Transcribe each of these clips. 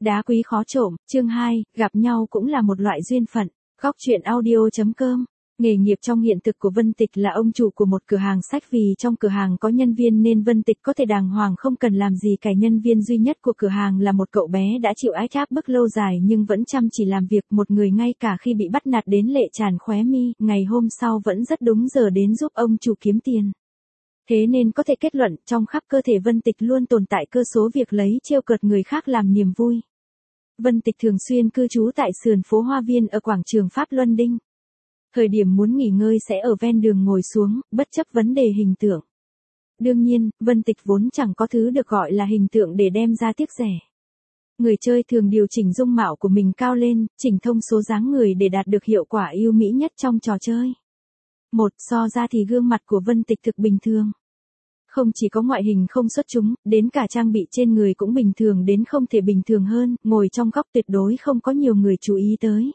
Đá quý khó trộm, chương 2, gặp nhau cũng là một loại duyên phận. Góc truyện audio.com. Nghề nghiệp trong hiện thực của Vân Tịch là ông chủ của một cửa hàng sách, vì trong cửa hàng có nhân viên nên Vân Tịch có thể đàng hoàng không cần làm gì cả. Nhân viên duy nhất của cửa hàng là một cậu bé đã chịu áp bức lâu dài nhưng vẫn chăm chỉ làm việc, một người ngay cả khi bị bắt nạt đến lệ tràn khóe mi, ngày hôm sau vẫn rất đúng giờ đến giúp ông chủ kiếm tiền. Thế nên có thể kết luận trong khắp cơ thể Vân Tịch luôn tồn tại cơ số việc lấy trêu cợt người khác làm niềm vui. Vân Tịch thường xuyên cư trú tại sườn phố Hoa Viên ở quảng trường Pháp Luân Đinh. Thời điểm muốn nghỉ ngơi sẽ ở ven đường ngồi xuống, bất chấp vấn đề hình tượng. Đương nhiên, Vân Tịch vốn chẳng có thứ được gọi là hình tượng để đem ra tiếc rẻ. Người chơi thường điều chỉnh dung mạo của mình cao lên, chỉnh thông số dáng người để đạt được hiệu quả ưu mỹ nhất trong trò chơi. So ra thì gương mặt của Vân Tịch thực bình thường. Không chỉ có ngoại hình không xuất chúng, đến cả trang bị trên người cũng bình thường đến không thể bình thường hơn, ngồi trong góc tuyệt đối không có nhiều người chú ý tới.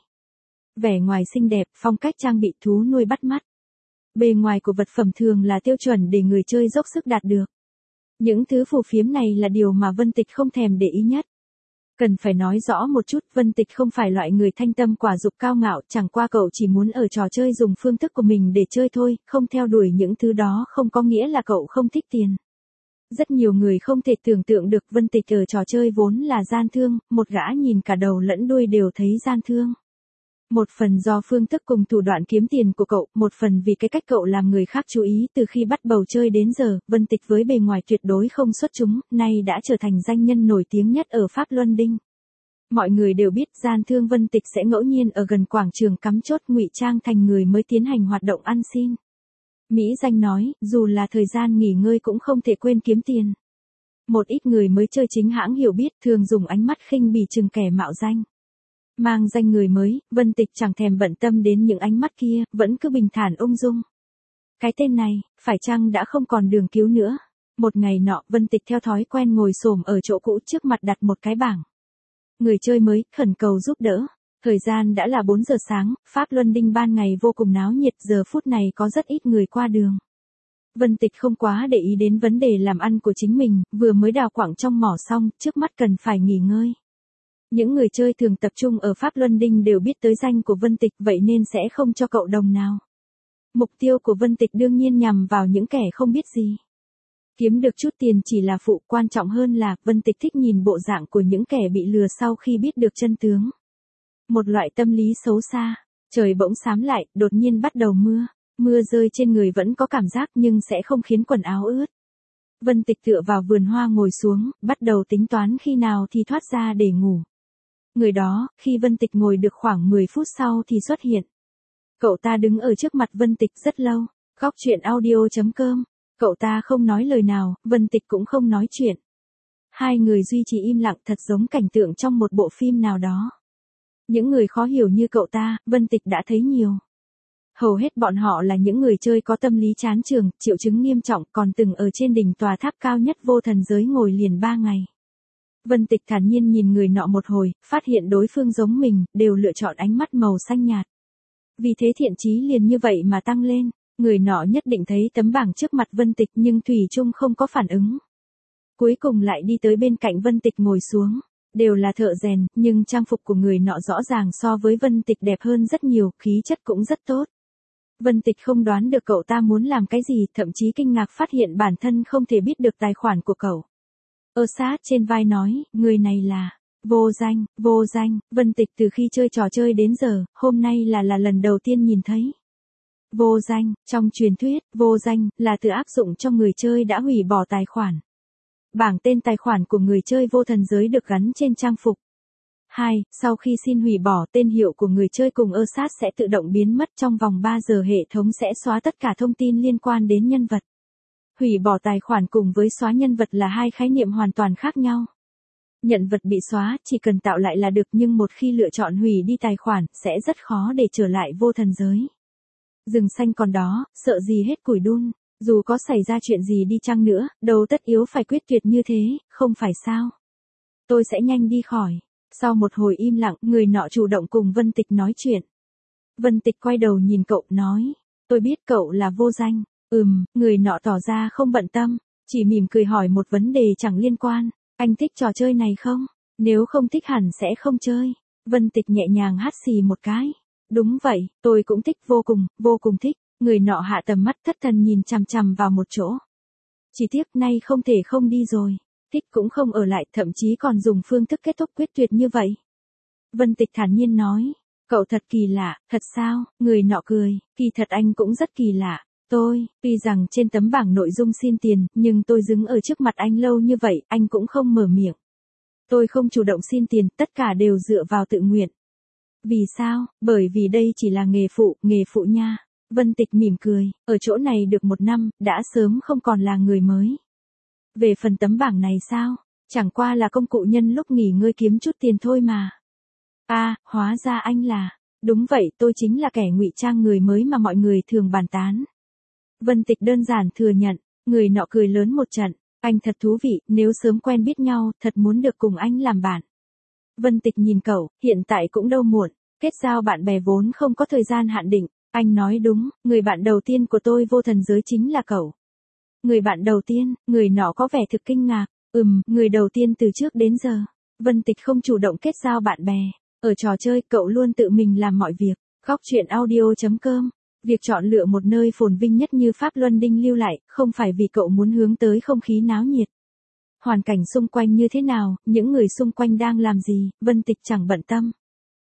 Vẻ ngoài xinh đẹp, phong cách trang bị thú nuôi bắt mắt. Bề ngoài của vật phẩm thường là tiêu chuẩn để người chơi dốc sức đạt được. Những thứ phù phiếm này là điều mà Vân Tịch không thèm để ý nhất. Cần phải nói rõ một chút, Vân Tịch không phải loại người thanh tâm quả dục cao ngạo, chẳng qua cậu chỉ muốn ở trò chơi dùng phương thức của mình để chơi thôi, không theo đuổi những thứ đó không có nghĩa là cậu không thích tiền. Rất nhiều người không thể tưởng tượng được Vân Tịch ở trò chơi vốn là gian thương, một gã nhìn cả đầu lẫn đuôi đều thấy gian thương. Một phần do phương thức cùng thủ đoạn kiếm tiền của cậu, một phần vì cái cách cậu làm người khác chú ý. Từ khi bắt đầu chơi đến giờ, Vân Tịch với bề ngoài tuyệt đối không xuất chúng, nay đã trở thành danh nhân nổi tiếng nhất ở Pháp Luân Đinh. Mọi người đều biết gian thương Vân Tịch sẽ ngẫu nhiên ở gần quảng trường cắm chốt ngụy trang thành người mới tiến hành hoạt động ăn xin. Mỹ danh nói, dù là thời gian nghỉ ngơi cũng không thể quên kiếm tiền. Một ít người mới chơi chính hãng hiểu biết thường dùng ánh mắt khinh bỉ chừng kẻ mạo danh. Mang danh người mới, Vân Tịch chẳng thèm bận tâm đến những ánh mắt kia, vẫn cứ bình thản ung dung. Cái tên này, phải chăng đã không còn đường cứu nữa? Một ngày nọ, Vân Tịch theo thói quen ngồi xổm ở chỗ cũ, trước mặt đặt một cái bảng. Người chơi mới, khẩn cầu giúp đỡ. Thời gian đã là 4 giờ sáng, Pháp Luân Đinh ban ngày vô cùng náo nhiệt, giờ phút này có rất ít người qua đường. Vân Tịch không quá để ý đến vấn đề làm ăn của chính mình, vừa mới đào quặng trong mỏ xong, trước mắt cần phải nghỉ ngơi. Những người chơi thường tập trung ở Pháp Luân Đinh đều biết tới danh của Vân Tịch, vậy nên sẽ không cho cậu đồng nào. Mục tiêu của Vân Tịch đương nhiên nhằm vào những kẻ không biết gì. Kiếm được chút tiền chỉ là phụ, quan trọng hơn là Vân Tịch thích nhìn bộ dạng của những kẻ bị lừa sau khi biết được chân tướng. Một loại tâm lý xấu xa. Trời bỗng xám lại, đột nhiên bắt đầu mưa. Mưa rơi trên người vẫn có cảm giác nhưng sẽ không khiến quần áo ướt. Vân Tịch tựa vào vườn hoa ngồi xuống, bắt đầu tính toán khi nào thì thoát ra để ngủ. Người đó, khi Vân Tịch ngồi được khoảng 10 phút sau thì xuất hiện. Cậu ta đứng ở trước mặt Vân Tịch rất lâu. Góc truyện audio.com. Cậu ta không nói lời nào, Vân Tịch cũng không nói chuyện. Hai người duy trì im lặng, thật giống cảnh tượng trong một bộ phim nào đó. Những người khó hiểu như cậu ta, Vân Tịch đã thấy nhiều. Hầu hết bọn họ là những người chơi có tâm lý chán trường, triệu chứng nghiêm trọng, còn từng ở trên đỉnh tòa tháp cao nhất vô thần giới ngồi liền 3 ngày. Vân Tịch thản nhiên nhìn người nọ một hồi, phát hiện đối phương giống mình, đều lựa chọn ánh mắt màu xanh nhạt. Vì thế thiện chí liền như vậy mà tăng lên. Người nọ nhất định thấy tấm bảng trước mặt Vân Tịch nhưng thủy chung không có phản ứng. Cuối cùng lại đi tới bên cạnh Vân Tịch ngồi xuống. Đều là thợ rèn, nhưng trang phục của người nọ rõ ràng so với Vân Tịch đẹp hơn rất nhiều, khí chất cũng rất tốt. Vân Tịch không đoán được cậu ta muốn làm cái gì, thậm chí kinh ngạc phát hiện bản thân không thể biết được tài khoản của cậu. Sát trên vai nói, người này là Vô Danh. Vân Tịch từ khi chơi trò chơi đến giờ, hôm nay là lần đầu tiên nhìn thấy. Vô Danh, trong truyền thuyết, Vô Danh là từ áp dụng cho người chơi đã hủy bỏ tài khoản. Bảng tên tài khoản của người chơi vô thần giới được gắn trên trang phục. 2. Sau khi xin hủy bỏ, tên hiệu của người chơi cùng sát sẽ tự động biến mất, trong vòng 3 giờ hệ thống sẽ xóa tất cả thông tin liên quan đến nhân vật. Hủy bỏ tài khoản cùng với xóa nhân vật là hai khái niệm hoàn toàn khác nhau. Nhân vật bị xóa chỉ cần tạo lại là được, nhưng một khi lựa chọn hủy đi tài khoản, sẽ rất khó để trở lại vô thần giới. Rừng xanh còn đó, sợ gì hết củi đun, dù có xảy ra chuyện gì đi chăng nữa, đâu tất yếu phải quyết tuyệt như thế, không phải sao? Tôi sẽ nhanh đi khỏi. Sau một hồi im lặng, người nọ chủ động cùng Vân Tịch nói chuyện. Vân Tịch quay đầu nhìn cậu, nói, tôi biết cậu là Vô Danh. Người nọ tỏ ra không bận tâm, chỉ mỉm cười hỏi một vấn đề chẳng liên quan, anh thích trò chơi này không? Nếu không thích hẳn sẽ không chơi. Vân Tịch nhẹ nhàng hắt xì một cái. Đúng vậy, tôi cũng thích vô cùng thích. Người nọ hạ tầm mắt thất thần nhìn chằm chằm vào một chỗ. Chỉ tiếc nay không thể không đi rồi. Thích cũng không ở lại, thậm chí còn dùng phương thức kết thúc quyết tuyệt như vậy. Vân Tịch thản nhiên nói. Cậu thật kỳ lạ, thật sao? Người nọ cười, kỳ thật anh cũng rất kỳ lạ. Tuy rằng trên tấm bảng nội dung xin tiền, nhưng tôi đứng ở trước mặt anh lâu như vậy, anh cũng không mở miệng. Tôi không chủ động xin tiền, tất cả đều dựa vào tự nguyện. Vì sao? Bởi vì đây chỉ là nghề phụ nha. Vân Tịch mỉm cười, ở chỗ này được 1 năm, đã sớm không còn là người mới. Về phần tấm bảng này sao? Chẳng qua là công cụ nhân lúc nghỉ ngơi kiếm chút tiền thôi mà. Hóa ra anh là. Đúng vậy, tôi chính là kẻ ngụy trang người mới mà mọi người thường bàn tán. Vân Tịch đơn giản thừa nhận, người nọ cười lớn một trận. Anh thật thú vị, nếu sớm quen biết nhau, thật muốn được cùng anh làm bạn. Vân Tịch nhìn cậu, hiện tại cũng đâu muộn, kết giao bạn bè vốn không có thời gian hạn định. Anh nói đúng, người bạn đầu tiên của tôi vô thần giới chính là cậu. Người bạn đầu tiên, người nọ có vẻ thực kinh ngạc. Người đầu tiên từ trước đến giờ. Vân Tịch không chủ động kết giao bạn bè. Ở trò chơi, cậu luôn tự mình làm mọi việc. Góc truyện audio.com. Việc chọn lựa một nơi phồn vinh nhất như Pháp Luân Đinh lưu lại, không phải vì cậu muốn hướng tới không khí náo nhiệt. Hoàn cảnh xung quanh như thế nào, những người xung quanh đang làm gì, Vân Tịch chẳng bận tâm.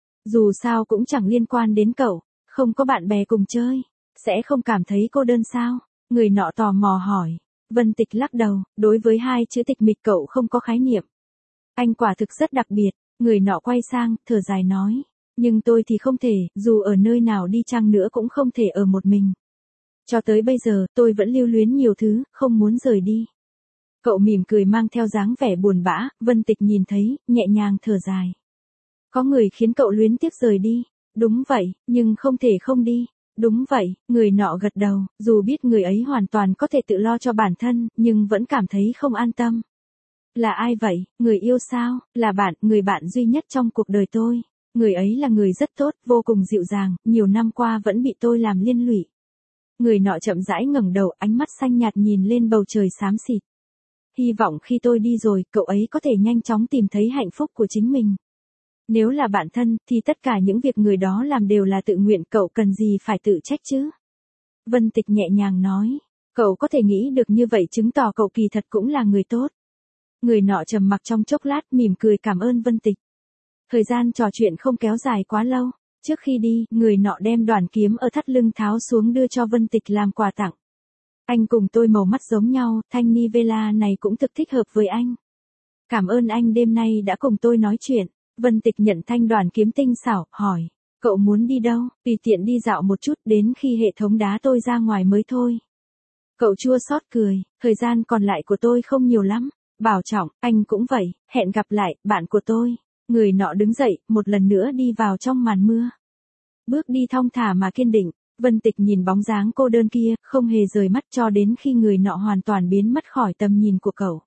Dù sao cũng chẳng liên quan đến cậu, không có bạn bè cùng chơi, sẽ không cảm thấy cô đơn sao? Người nọ tò mò hỏi. Vân Tịch lắc đầu, đối với 2 chữ tịch mịch cậu không có khái niệm. Anh quả thực rất đặc biệt, người nọ quay sang, thở dài nói. Nhưng tôi thì không thể, dù ở nơi nào đi chăng nữa cũng không thể ở một mình. Cho tới bây giờ, tôi vẫn lưu luyến nhiều thứ, không muốn rời đi. Cậu mỉm cười mang theo dáng vẻ buồn bã, Vân Tịch nhìn thấy, nhẹ nhàng thở dài. Có người khiến cậu luyến tiếc rời đi. Đúng vậy, nhưng không thể không đi. Đúng vậy, người nọ gật đầu, dù biết người ấy hoàn toàn có thể tự lo cho bản thân, nhưng vẫn cảm thấy không an tâm. Là ai vậy? Người yêu sao? Là bạn, người bạn duy nhất trong cuộc đời tôi. Người ấy là người rất tốt, vô cùng dịu dàng, nhiều năm qua vẫn bị tôi làm liên lụy. Người nọ chậm rãi ngẩng đầu, ánh mắt xanh nhạt nhìn lên bầu trời xám xịt. Hy vọng khi tôi đi rồi, cậu ấy có thể nhanh chóng tìm thấy hạnh phúc của chính mình. Nếu là bạn thân, thì tất cả những việc người đó làm đều là tự nguyện, cậu cần gì phải tự trách chứ? Vân Tịch nhẹ nhàng nói, cậu có thể nghĩ được như vậy chứng tỏ cậu kỳ thật cũng là người tốt. Người nọ trầm mặc trong chốc lát mỉm cười cảm ơn Vân Tịch. Thời gian trò chuyện không kéo dài quá lâu. Trước khi đi, người nọ đem đoàn kiếm ở thắt lưng tháo xuống đưa cho Vân Tịch làm quà tặng. Anh cùng tôi màu mắt giống nhau, thanh Nivela này cũng thực thích hợp với anh. Cảm ơn anh đêm nay đã cùng tôi nói chuyện. Vân Tịch nhận thanh đoàn kiếm tinh xảo, hỏi. Cậu muốn đi đâu? Tùy tiện đi dạo một chút đến khi hệ thống đá tôi ra ngoài mới thôi. Cậu chua xót cười, thời gian còn lại của tôi không nhiều lắm. Bảo trọng, anh cũng vậy, hẹn gặp lại, bạn của tôi. Người nọ đứng dậy, một lần nữa đi vào trong màn mưa. Bước đi thong thả mà kiên định, Vân Tịch nhìn bóng dáng cô đơn kia, không hề rời mắt cho đến khi người nọ hoàn toàn biến mất khỏi tầm nhìn của cậu.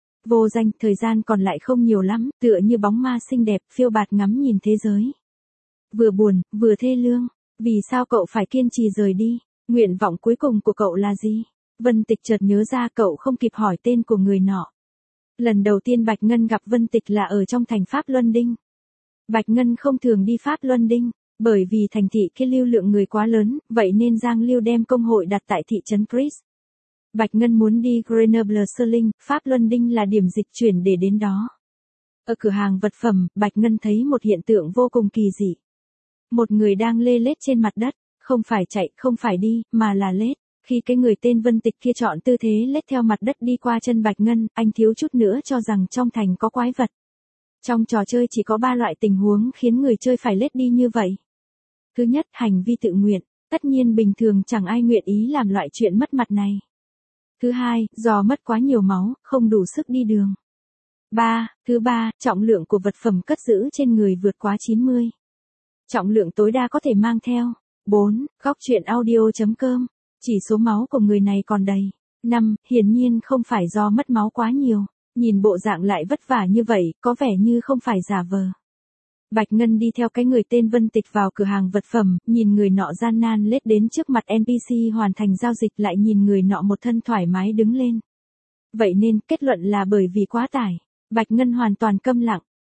Vô danh, thời gian còn lại không nhiều lắm, tựa như bóng ma xinh đẹp, phiêu bạt ngắm nhìn thế giới. Vừa buồn, vừa thê lương, vì sao cậu phải kiên trì rời đi? Nguyện vọng cuối cùng của cậu là gì? Vân Tịch chợt nhớ ra cậu không kịp hỏi tên của người nọ. Lần đầu tiên Bạch Ngân gặp Vân Tịch là ở trong thành Pháp Luân Đinh. Bạch Ngân không thường đi Pháp Luân Đinh, bởi vì thành thị kia lưu lượng người quá lớn, vậy nên Giang Lưu đem công hội đặt tại thị trấn Chris. Bạch Ngân muốn đi Grenoble Serling, Pháp Luân Đinh là điểm dịch chuyển để đến đó. Ở cửa hàng vật phẩm, Bạch Ngân thấy một hiện tượng vô cùng kỳ dị. Một người đang lê lết trên mặt đất, không phải chạy, không phải đi, mà là lết. Khi cái người tên Vân Tịch kia chọn tư thế lết theo mặt đất đi qua chân Bạch Ngân, anh thiếu chút nữa cho rằng trong thành có quái vật. Trong trò chơi chỉ có 3 loại tình huống khiến người chơi phải lết đi như vậy. Thứ nhất, hành vi tự nguyện, tất nhiên bình thường chẳng ai nguyện ý làm loại chuyện mất mặt này. Thứ hai, do mất quá nhiều máu, không đủ sức đi đường. Thứ ba, trọng lượng của vật phẩm cất giữ trên người vượt quá 90. Trọng lượng tối đa có thể mang theo. 4. Góc truyện audio.com. Chỉ số máu của người này còn đầy. 5. Hiển nhiên không phải do mất máu quá nhiều. Nhìn bộ dạng lại vất vả như vậy, có vẻ như không phải giả vờ. Bạch Ngân đi theo cái người tên Vân Tịch vào cửa hàng vật phẩm, nhìn người nọ gian nan lết đến trước mặt NPC hoàn thành giao dịch lại nhìn người nọ một thân thoải mái đứng lên. Vậy nên, kết luận là bởi vì quá tải. Bạch Ngân hoàn toàn câm lặng.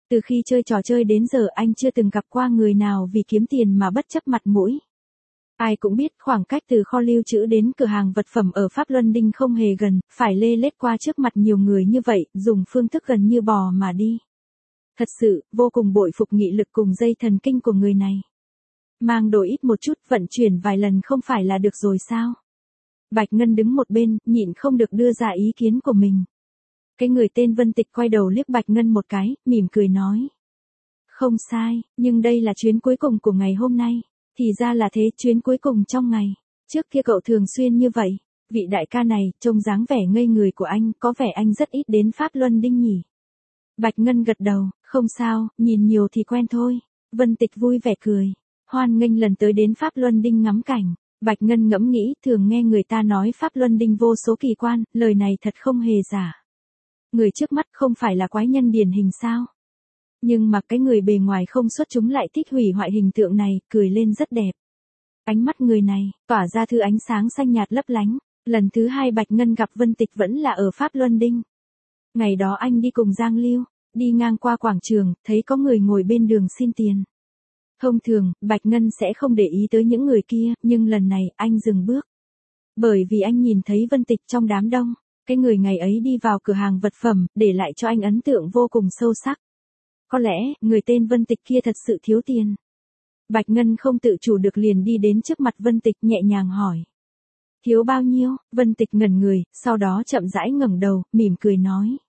Từ khi chơi trò chơi đến giờ anh chưa từng gặp qua người nào vì kiếm tiền mà bất chấp mặt mũi. Ai cũng biết khoảng cách từ kho lưu trữ đến cửa hàng vật phẩm ở Pháp Luân Đinh không hề gần, phải lê lết qua trước mặt nhiều người như vậy, dùng phương thức gần như bò mà đi. Thật sự, vô cùng bội phục nghị lực cùng dây thần kinh của người này. Mang đồ ít một chút, vận chuyển vài lần không phải là được rồi sao? Bạch Ngân đứng một bên, nhịn không được đưa ra ý kiến của mình. Cái người tên Vân Tịch quay đầu liếc Bạch Ngân một cái, mỉm cười nói. Không sai, nhưng đây là chuyến cuối cùng của ngày hôm nay. Thì ra là thế, chuyến cuối cùng trong ngày. Trước kia cậu thường xuyên như vậy. Vị đại ca này, trông dáng vẻ ngây người của anh, có vẻ anh rất ít đến Pháp Luân Đinh nhỉ. Bạch Ngân gật đầu, không sao, nhìn nhiều thì quen thôi. Vân Tịch vui vẻ cười. Hoan nghênh lần tới đến Pháp Luân Đinh ngắm cảnh. Bạch Ngân ngẫm nghĩ, thường nghe người ta nói Pháp Luân Đinh vô số kỳ quan, lời này thật không hề giả. Người trước mắt không phải là quái nhân điển hình sao? Nhưng mà cái người bề ngoài không xuất chúng lại thích hủy hoại hình tượng này, cười lên rất đẹp. Ánh mắt người này, tỏa ra thứ ánh sáng xanh nhạt lấp lánh. Lần thứ hai Bạch Ngân gặp Vân Tịch vẫn là ở Pháp Luân Đinh. Ngày đó anh đi cùng Giang Lưu, đi ngang qua quảng trường, thấy có người ngồi bên đường xin tiền. Thông thường, Bạch Ngân sẽ không để ý tới những người kia, nhưng lần này anh dừng bước. Bởi vì anh nhìn thấy Vân Tịch trong đám đông, cái người ngày ấy đi vào cửa hàng vật phẩm, để lại cho anh ấn tượng vô cùng sâu sắc. Có lẽ, người tên Vân Tịch kia thật sự thiếu tiền. Bạch Ngân không tự chủ được liền đi đến trước mặt Vân Tịch nhẹ nhàng hỏi. Thiếu bao nhiêu? Vân Tịch ngẩn người, sau đó chậm rãi ngẩng đầu, mỉm cười nói.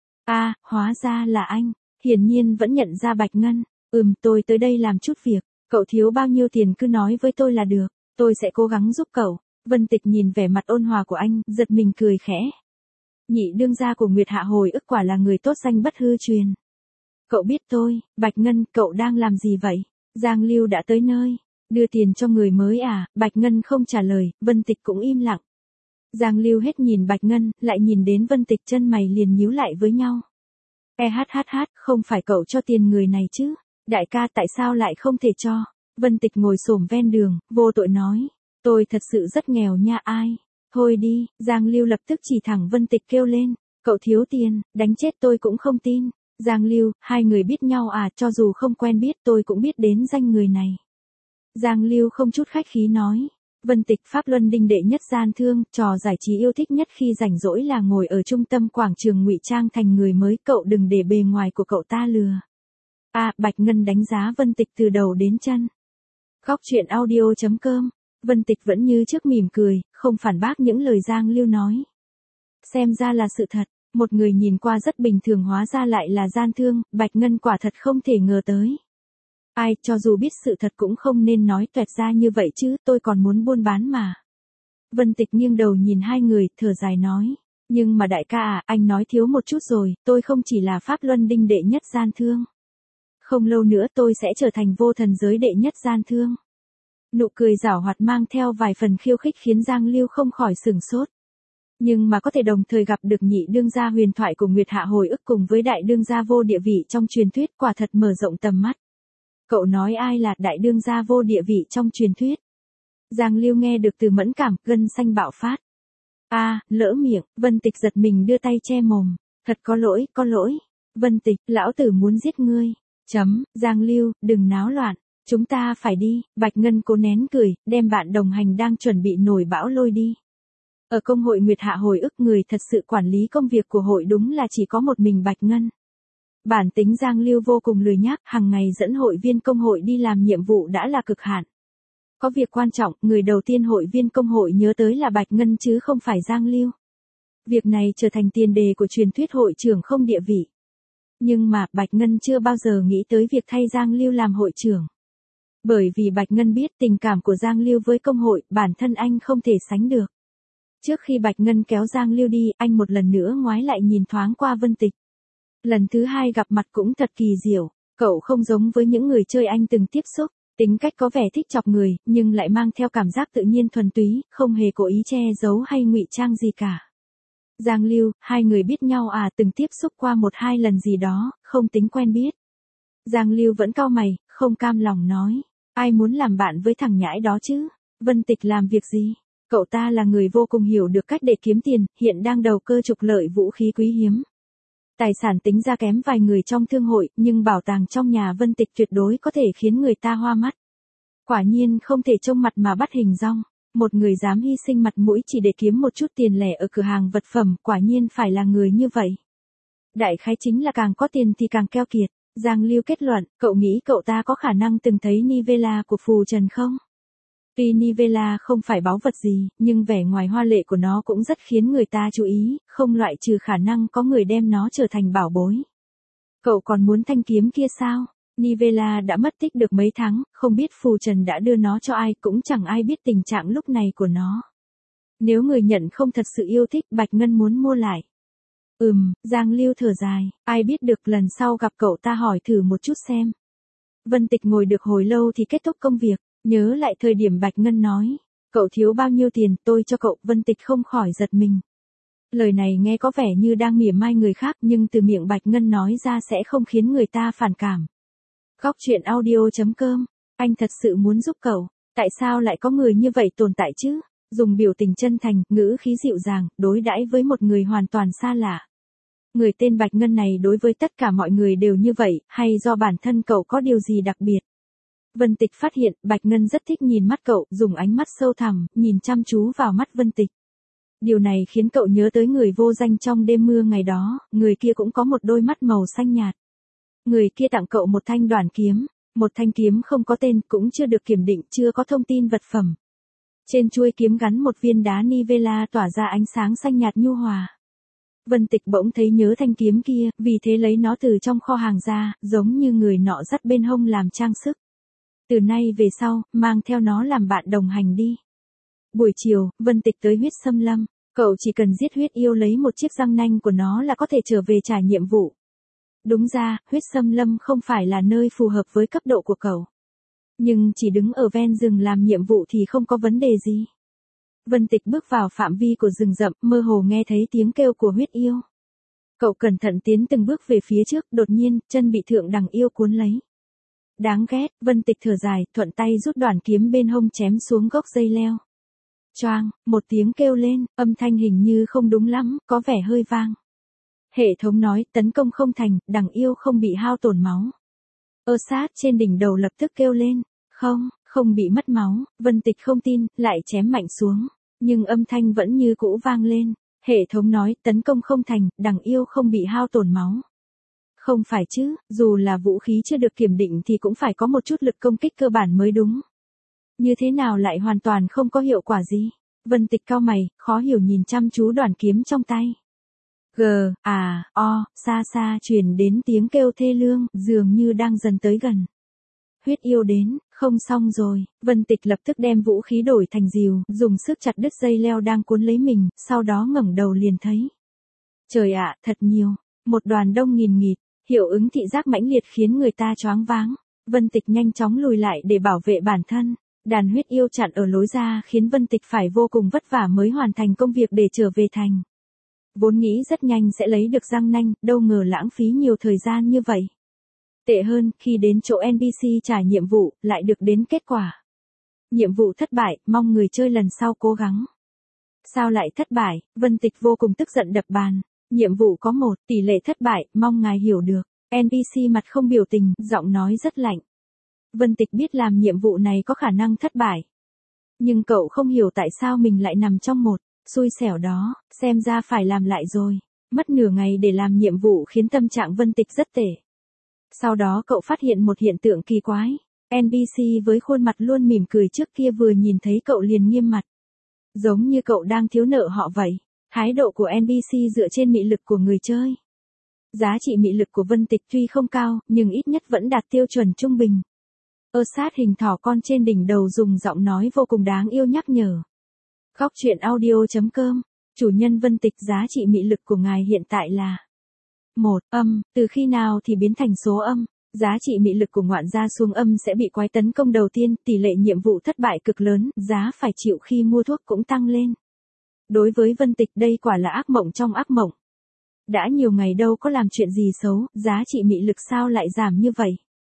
Hóa ra là anh, hiển nhiên vẫn nhận ra Bạch Ngân. Tôi tới đây làm chút việc, cậu thiếu bao nhiêu tiền cứ nói với tôi là được, tôi sẽ cố gắng giúp cậu. Vân Tịch nhìn vẻ mặt ôn hòa của anh, giật mình cười khẽ. Nhị đương gia của Nguyệt Hạ hồi ức quả là người tốt danh bất hư truyền. Cậu biết tôi, Bạch Ngân, cậu đang làm gì vậy? Giang Lưu đã tới nơi. Đưa tiền cho người mới à? Bạch Ngân không trả lời, Vân Tịch cũng im lặng. Giang Lưu hết nhìn Bạch Ngân, lại nhìn đến Vân Tịch, chân mày liền nhíu lại với nhau. Không phải cậu cho tiền người này chứ? Đại ca tại sao lại không thể cho? Vân Tịch ngồi xổm ven đường, vô tội nói. Tôi thật sự rất nghèo nha ai. Thôi đi, Giang Lưu lập tức chỉ thẳng Vân Tịch kêu lên. Cậu thiếu tiền, đánh chết tôi cũng không tin. Giang Lưu, hai người biết nhau à? Cho dù không quen biết tôi cũng biết đến danh người này. Giang Lưu không chút khách khí nói. Vân Tịch Pháp Luân Đinh đệ nhất gian thương, trò giải trí yêu thích nhất khi rảnh rỗi là ngồi ở trung tâm quảng trường ngụy trang thành người mới, cậu đừng để bề ngoài của cậu ta lừa. Bạch Ngân đánh giá Vân Tịch từ đầu đến chân. Góc truyện audio.com. Vân Tịch vẫn như trước mỉm cười, không phản bác những lời Giang Lưu nói. Xem ra là sự thật, một người nhìn qua rất bình thường hóa ra lại là gian thương, Bạch Ngân quả thật không thể ngờ tới. Cho dù biết sự thật cũng không nên nói toẹt ra như vậy chứ, tôi còn muốn buôn bán mà. Vân Tịch nghiêng đầu nhìn hai người, thở dài nói. Nhưng mà đại ca à, anh nói thiếu một chút rồi, tôi không chỉ là Pháp Luân Đinh đệ nhất gian thương. Không lâu nữa tôi sẽ trở thành vô thần giới đệ nhất gian thương. Nụ cười giảo hoạt mang theo vài phần khiêu khích khiến Giang Lưu không khỏi sửng sốt. Nhưng mà có thể đồng thời gặp được nhị đương gia huyền thoại của Nguyệt Hạ hồi ức cùng với đại đương gia vô địa vị trong truyền thuyết, quả thật mở rộng tầm mắt. Cậu nói ai là đại đương gia vô địa vị trong truyền thuyết? Giang Lưu nghe được từ mẫn cảm, gân xanh bạo phát. Lỡ miệng, Vân Tịch giật mình đưa tay che mồm. Thật có lỗi. Vân Tịch, lão tử muốn giết ngươi. Giang Lưu, đừng náo loạn. Chúng ta phải đi. Bạch Ngân cố nén cười, đem bạn đồng hành đang chuẩn bị nổi bão lôi đi. Ở công hội Nguyệt Hạ hồi ức, người thật sự quản lý công việc của hội đúng là chỉ có một mình Bạch Ngân. Bản tính Giang Lưu vô cùng lười nhác, hàng ngày dẫn hội viên công hội đi làm nhiệm vụ đã là cực hạn. Có việc quan trọng, người đầu tiên hội viên công hội nhớ tới là Bạch Ngân chứ không phải Giang Lưu. Việc này trở thành tiền đề của truyền thuyết hội trưởng không địa vị. Nhưng mà Bạch Ngân chưa bao giờ nghĩ tới việc thay Giang Lưu làm hội trưởng. Bởi vì Bạch Ngân biết tình cảm của Giang Lưu với công hội, bản thân anh không thể sánh được. Trước khi Bạch Ngân kéo Giang Lưu đi, anh một lần nữa ngoái lại nhìn thoáng qua Vân Tịch. Lần thứ hai gặp mặt cũng thật kỳ diệu, cậu không giống với những người chơi anh từng tiếp xúc, tính cách có vẻ thích chọc người, nhưng lại mang theo cảm giác tự nhiên thuần túy, không hề cố ý che giấu hay ngụy trang gì cả. Giang Lưu, hai người biết nhau à? Từng tiếp xúc qua 1-2 lần gì đó, không tính quen biết. Giang Lưu vẫn cau mày, không cam lòng nói. Ai muốn làm bạn với thằng nhãi đó chứ? Vân Tịch làm việc gì? Cậu ta là người vô cùng hiểu được cách để kiếm tiền, hiện đang đầu cơ trục lợi vũ khí quý hiếm. Tài sản tính ra kém vài người trong thương hội, nhưng bảo tàng trong nhà Vân Tịch tuyệt đối có thể khiến người ta hoa mắt. Quả nhiên không thể trông mặt mà bắt hình dong. Một người dám hy sinh mặt mũi chỉ để kiếm một chút tiền lẻ ở cửa hàng vật phẩm, quả nhiên phải là người như vậy. Đại khái chính là càng có tiền thì càng keo kiệt. Giang Lưu kết luận, cậu nghĩ cậu ta có khả năng từng thấy Nivela của phù trần không? Tuy Nivela không phải báu vật gì, nhưng vẻ ngoài hoa lệ của nó cũng rất khiến người ta chú ý, không loại trừ khả năng có người đem nó trở thành bảo bối. Cậu còn muốn thanh kiếm kia sao? Nivela đã mất tích được mấy tháng, không biết phù trần đã đưa nó cho ai, cũng chẳng ai biết tình trạng lúc này của nó. Nếu người nhận không thật sự yêu thích, Bạch Ngân muốn mua lại. Giang Lưu thở dài, ai biết được lần sau gặp cậu ta hỏi thử một chút xem. Vân Tịch ngồi được hồi lâu thì kết thúc công việc, nhớ lại thời điểm Bạch Ngân nói, cậu thiếu bao nhiêu tiền, tôi cho cậu. Vân Tịch không khỏi giật mình. Lời này nghe có vẻ như đang mỉa mai người khác, nhưng từ miệng Bạch Ngân nói ra sẽ không khiến người ta phản cảm. Góc truyện audio.com, anh thật sự muốn giúp cậu, tại sao lại có người như vậy tồn tại chứ? Dùng biểu tình chân thành, ngữ khí dịu dàng, đối đãi với một người hoàn toàn xa lạ. Người tên Bạch Ngân này đối với tất cả mọi người đều như vậy, hay do bản thân cậu có điều gì đặc biệt? Vân Tịch phát hiện, Bạch Ngân rất thích nhìn mắt cậu, dùng ánh mắt sâu thẳm, nhìn chăm chú vào mắt Vân Tịch. Điều này khiến cậu nhớ tới người vô danh trong đêm mưa ngày đó, người kia cũng có một đôi mắt màu xanh nhạt. Người kia tặng cậu một thanh đoản kiếm, một thanh kiếm không có tên, cũng chưa được kiểm định, chưa có thông tin vật phẩm. Trên chuôi kiếm gắn một viên đá Nivela tỏa ra ánh sáng xanh nhạt nhu hòa. Vân Tịch bỗng thấy nhớ thanh kiếm kia, vì thế lấy nó từ trong kho hàng ra, giống như người nọ dắt bên hông làm trang sức. Từ nay về sau, mang theo nó làm bạn đồng hành đi. Buổi chiều, Vân Tịch tới huyết xâm lâm, cậu chỉ cần giết huyết yêu lấy một chiếc răng nanh của nó là có thể trở về trả nhiệm vụ. Đúng ra, huyết xâm lâm không phải là nơi phù hợp với cấp độ của cậu. Nhưng chỉ đứng ở ven rừng làm nhiệm vụ thì không có vấn đề gì. Vân Tịch bước vào phạm vi của rừng rậm, mơ hồ nghe thấy tiếng kêu của huyết yêu. Cậu cẩn thận tiến từng bước về phía trước, đột nhiên, chân bị thượng đẳng yêu cuốn lấy. Đáng ghét, Vân Tịch thở dài, thuận tay rút đoản kiếm bên hông chém xuống gốc dây leo. Choang, một tiếng kêu lên, âm thanh hình như không đúng lắm, có vẻ hơi vang. Hệ thống nói, tấn công không thành, đẳng yêu không bị hao tổn máu. Sát trên đỉnh đầu lập tức kêu lên, không bị mất máu. Vân Tịch không tin, lại chém mạnh xuống, nhưng âm thanh vẫn như cũ vang lên. Hệ thống nói, tấn công không thành, đẳng yêu không bị hao tổn máu. Không phải chứ, dù là vũ khí chưa được kiểm định thì cũng phải có một chút lực công kích cơ bản mới đúng. Như thế nào lại hoàn toàn không có hiệu quả gì? Vân Tịch cau mày, khó hiểu nhìn chăm chú đoản kiếm trong tay. Xa xa truyền đến tiếng kêu thê lương, dường như đang dần tới gần. Huyết yêu đến, không xong rồi. Vân Tịch lập tức đem vũ khí đổi thành rìu, dùng sức chặt đứt dây leo đang cuốn lấy mình, sau đó ngẩng đầu liền thấy. Trời ạ, thật nhiều. Một đoàn đông nghìn nghịt, hiệu ứng thị giác mãnh liệt khiến người ta choáng váng. Vân Tịch nhanh chóng lùi lại để bảo vệ bản thân. Đàn huyết yêu chặn ở lối ra khiến Vân Tịch phải vô cùng vất vả mới hoàn thành công việc để trở về thành. Vốn nghĩ rất nhanh sẽ lấy được răng nanh, đâu ngờ lãng phí nhiều thời gian như vậy. Tệ hơn, khi đến chỗ NPC trả nhiệm vụ, lại được đến kết quả. Nhiệm vụ thất bại, mong người chơi lần sau cố gắng. Sao lại thất bại? Vân Tịch vô cùng tức giận đập bàn. Nhiệm vụ có 1, tỷ lệ thất bại, mong ngài hiểu được. NPC mặt không biểu tình, giọng nói rất lạnh. Vân Tịch biết làm nhiệm vụ này có khả năng thất bại. Nhưng cậu không hiểu tại sao mình lại nằm trong một. Xui xẻo đó, xem ra phải làm lại rồi. Mất nửa ngày để làm nhiệm vụ khiến tâm trạng Vân Tịch rất tệ. Sau đó cậu phát hiện một hiện tượng kỳ quái. NPC với khuôn mặt luôn mỉm cười trước kia vừa nhìn thấy cậu liền nghiêm mặt. Giống như cậu đang thiếu nợ họ vậy. Thái độ của NPC dựa trên mị lực của người chơi. Giá trị mị lực của Vân Tịch tuy không cao, nhưng ít nhất vẫn đạt tiêu chuẩn trung bình. Sát hình thỏ con trên đỉnh đầu dùng giọng nói vô cùng đáng yêu nhắc nhở. Góc truyện audio.com, chủ nhân Vân Tịch, giá trị mị lực của ngài hiện tại là 1. Âm, từ khi nào thì biến thành số âm. Giá trị mị lực của ngoạn gia xuống âm sẽ bị quái tấn công đầu tiên, tỷ lệ nhiệm vụ thất bại cực lớn, giá phải chịu khi mua thuốc cũng tăng lên. Đối với Vân Tịch đây quả là ác mộng trong ác mộng. Đã nhiều ngày đâu có làm chuyện gì xấu, giá trị mị lực sao lại giảm như vậy?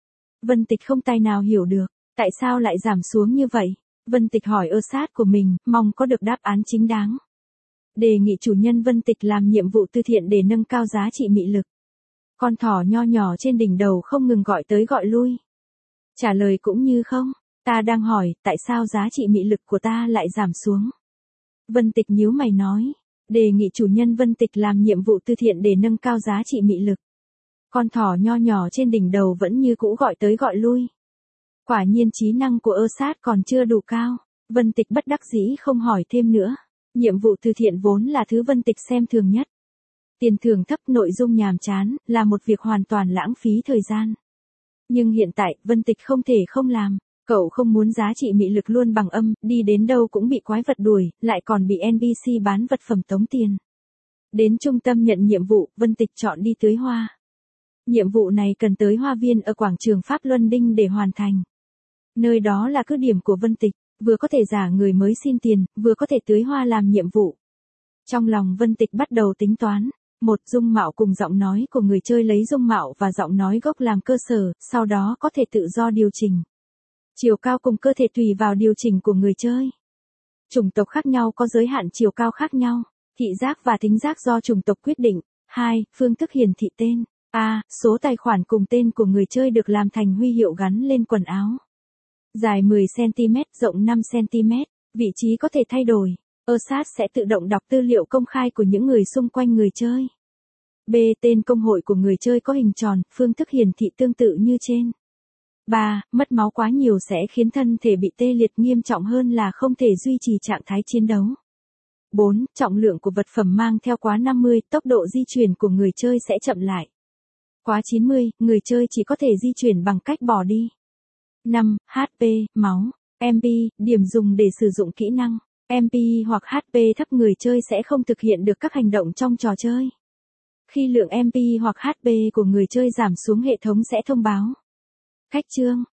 Vân Tịch không tài nào hiểu được, tại sao lại giảm xuống như vậy? Vân Tịch hỏi sát của mình, mong có được đáp án chính đáng. Đề nghị chủ nhân Vân Tịch làm nhiệm vụ từ thiện để nâng cao giá trị mị lực. Con thỏ nho nhỏ trên đỉnh đầu không ngừng gọi tới gọi lui. Trả lời cũng như không. Ta đang hỏi, tại sao giá trị mị lực của ta lại giảm xuống? Vân Tịch nhíu mày nói. Đề nghị chủ nhân Vân Tịch làm nhiệm vụ từ thiện để nâng cao giá trị mị lực. Con thỏ nho nhỏ trên đỉnh đầu vẫn như cũ gọi tới gọi lui. Quả nhiên trí năng của ơ sát còn chưa đủ cao. Vân Tịch bất đắc dĩ không hỏi thêm nữa. Nhiệm vụ từ thiện vốn là thứ Vân Tịch xem thường nhất. Tiền thưởng thấp, nội dung nhàm chán, là một việc hoàn toàn lãng phí thời gian. Nhưng hiện tại, Vân Tịch không thể không làm. Cậu không muốn giá trị mị lực luôn bằng âm, đi đến đâu cũng bị quái vật đuổi, lại còn bị NPC bán vật phẩm tống tiền. Đến trung tâm nhận nhiệm vụ, Vân Tịch chọn đi tưới hoa. Nhiệm vụ này cần tới hoa viên ở quảng trường Pháp Luân Đinh để hoàn thành. Nơi đó là cứ điểm của Vân Tịch, vừa có thể giả người mới xin tiền, vừa có thể tưới hoa làm nhiệm vụ. Trong lòng Vân Tịch bắt đầu tính toán. Một, dung mạo cùng giọng nói của người chơi, lấy dung mạo và giọng nói gốc làm cơ sở, sau đó có thể tự do điều chỉnh. Chiều cao cùng cơ thể tùy vào điều chỉnh của người chơi. Chủng tộc khác nhau có giới hạn chiều cao khác nhau. Thị giác và thính giác do chủng tộc quyết định. 2. Phương thức hiển thị tên. A. Số tài khoản cùng tên của người chơi được làm thành huy hiệu gắn lên quần áo. Dài 10cm, rộng 5cm. Vị trí có thể thay đổi. Ersat sẽ tự động đọc tư liệu công khai của những người xung quanh người chơi. B. Tên công hội của người chơi có hình tròn, phương thức hiển thị tương tự như trên. 3. Mất máu quá nhiều sẽ khiến thân thể bị tê liệt, nghiêm trọng hơn là không thể duy trì trạng thái chiến đấu. 4. Trọng lượng của vật phẩm mang theo quá 50, tốc độ di chuyển của người chơi sẽ chậm lại. Quá 90, người chơi chỉ có thể di chuyển bằng cách bỏ đi. 5. HP, máu, MP, điểm dùng để sử dụng kỹ năng. MP hoặc HP thấp người chơi sẽ không thực hiện được các hành động trong trò chơi. Khi lượng MP hoặc HP của người chơi giảm xuống, hệ thống sẽ thông báo. Cách chương.